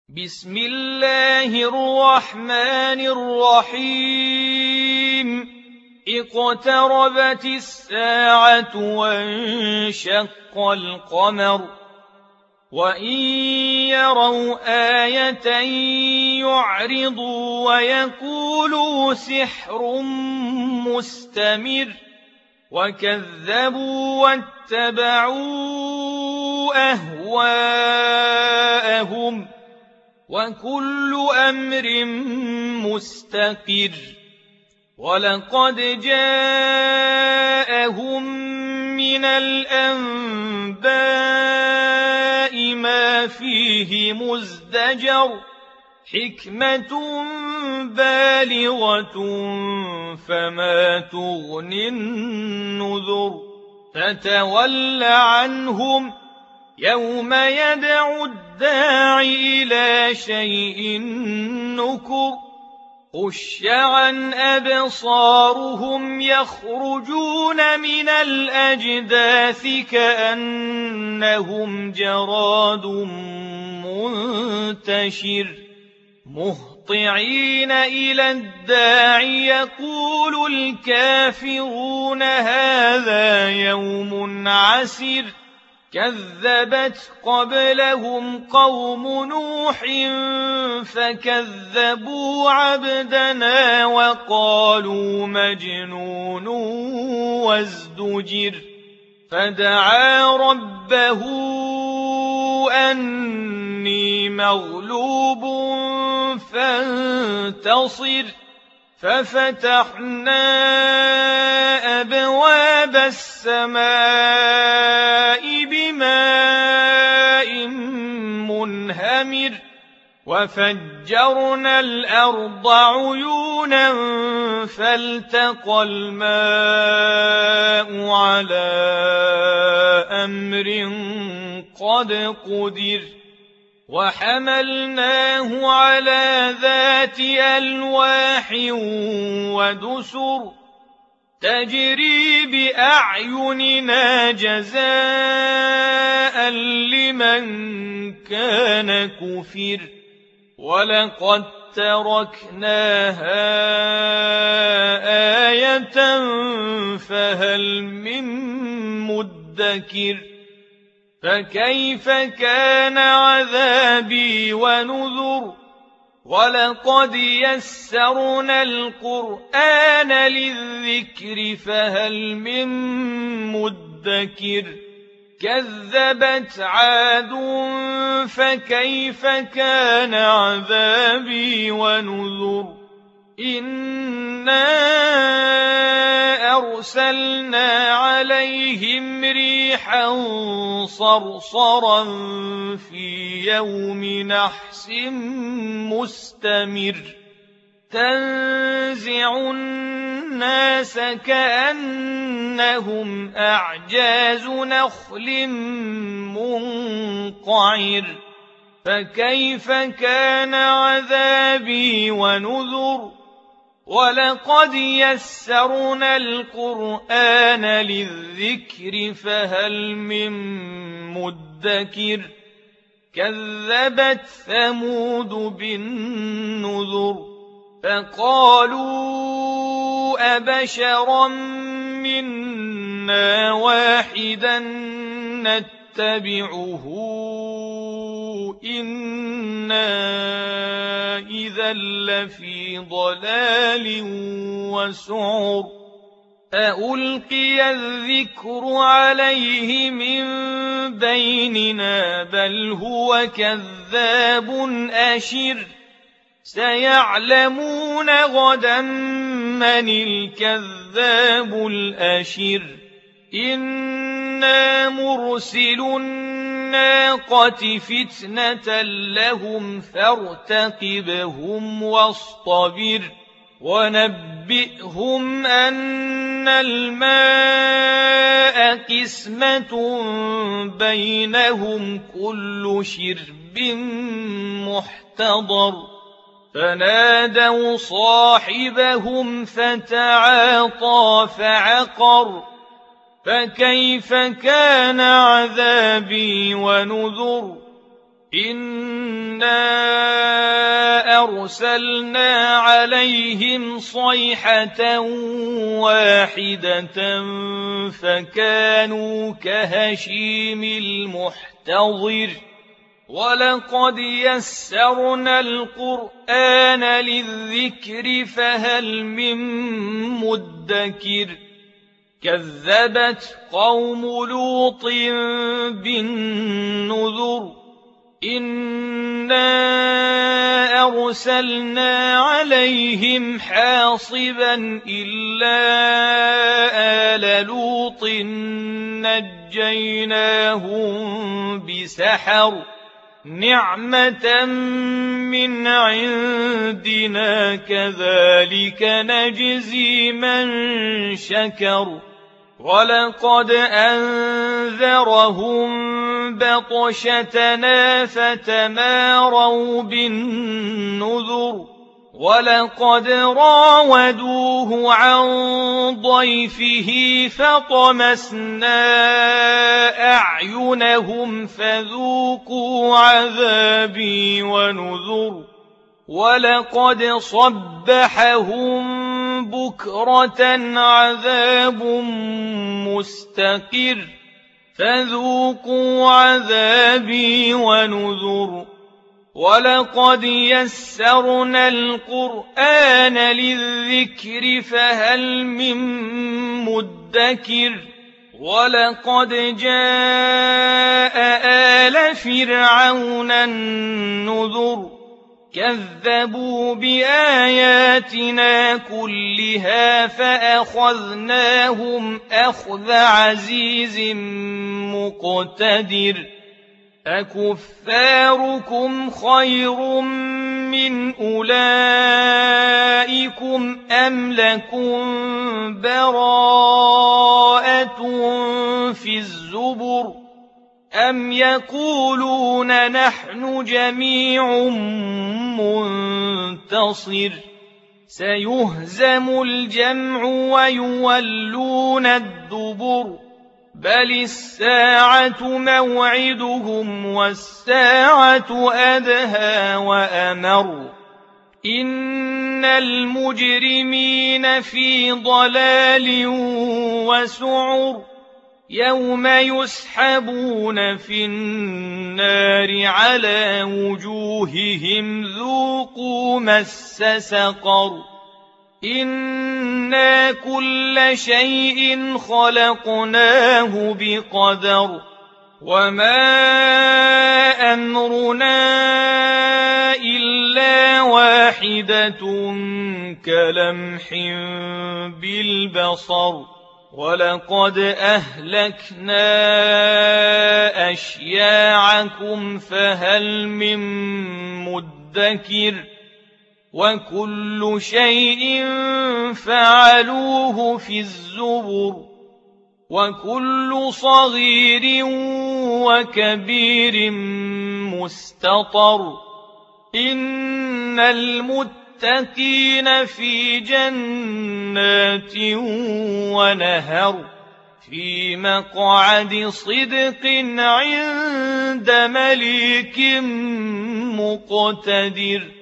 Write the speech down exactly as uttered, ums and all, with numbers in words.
بسم الله الرحمن الرحيم اقتربت الساعة وانشق القمر وإن يروا آية يعرضوا ويقولوا سحر مستمر وكذبوا واتبعوا أهواءهم وكل أمر مستقر ولقد جاءهم من الأنباء ما فيه مزدجر حكمة بالغة فما تغني النذر فتول عنهم يوم يدعو الداع إلى شيء نكر خش عن أبصارهم يخرجون من الأجداث كأنهم جراد منتشر مهطعين إلى الداع يقول الكافرون هذا يوم عسر كذبت قبلهم قوم نوح فكذبوا عبدنا وقالوا مجنون وازدجر فدعا ربه أني مغلوب فانتصر ففتحنا أبواب السماء بماء منهمر وفجرنا الأرض عيونا فالتقى الماء على أمر قد قدر وحملناه على ذات ألواح ودسر تجري بأعيننا جزاء لمن كان كفر ولقد تركناها آية فهل من مدكر فكيف كان عذابي ونذر ولقد يسرنا القرآن للذكر فهل من مدكر كذبت عاد فكيف كان عذابي ونذر إنا أرسلنا عليهم ريحا صرصرا في يوم نحس مستمر تنزع الناس كأنهم أعجاز نخل منقعر فكيف كان عذابي ونذر ولقد يسرنا القرآن للذكر فهل من مدكر كذبت ثمود بالنذر فقالوا أبشرا منا واحدا نتبعه إنا إذا لفي ضلال وسعر أألقي الذكر عليه من بيننا بل هو كذاب أشر سيعلمون غدا من الكذاب الأشر إنا مرسل الناقة فتنة لهم فارتقبهم واصطبر ونبئهم أن الماء قسمة بينهم كل شرب محتضر فنادوا صاحبهم فتعاطى فعقر فكيف كان عذابي ونذر إنا أرسلنا عليهم صيحة واحدة فكانوا كهشيم المحتضر ولقد يسرنا القرآن للذكر فهل من مدكر كذبت قوم لوط بالنذر إنا أرسلنا عليهم حاصبا إلا آل لوط نجيناهم بسحر نعمة من عندنا كذلك نجزي من شكر ولقد أنذرهم بطشتنا فتماروا بالنذر ولقد راودوه عن ضيفه فطمسنا أعينهم فذوقوا عذابي ونذر ولقد صبحهم بكرة عذاب مستقر فذوقوا عذابي ونذر ولقد يسرنا القرآن للذكر فهل من مدكر ولقد جاء آل فرعون النذر كذبوا بآياتنا كلها فأخذناهم أخذ عزيز مقتدر أكفاركم خير من أولئكم أم لكم براءة في الزبر أم يقولون نحن جميع منتصر سيهزم الجمع ويولون الدبر بل الساعة موعدهم والساعة أدهى وأمر إن المجرمين في ضلال وسعر يوم يسحبون في النار على وجوههم ذوقوا مس سقر إنا كل شيء خلقناه بقدر وما أمرنا إلا واحدة كلمح بالبصر ولقد أهلكنا أشياعكم فهل من مدكر وكل شيء فعلوه في الزبر وكل صغير وكبير مستطر إن المتقين في جنات ونهر في مقعد صدق عند مليك مقتدر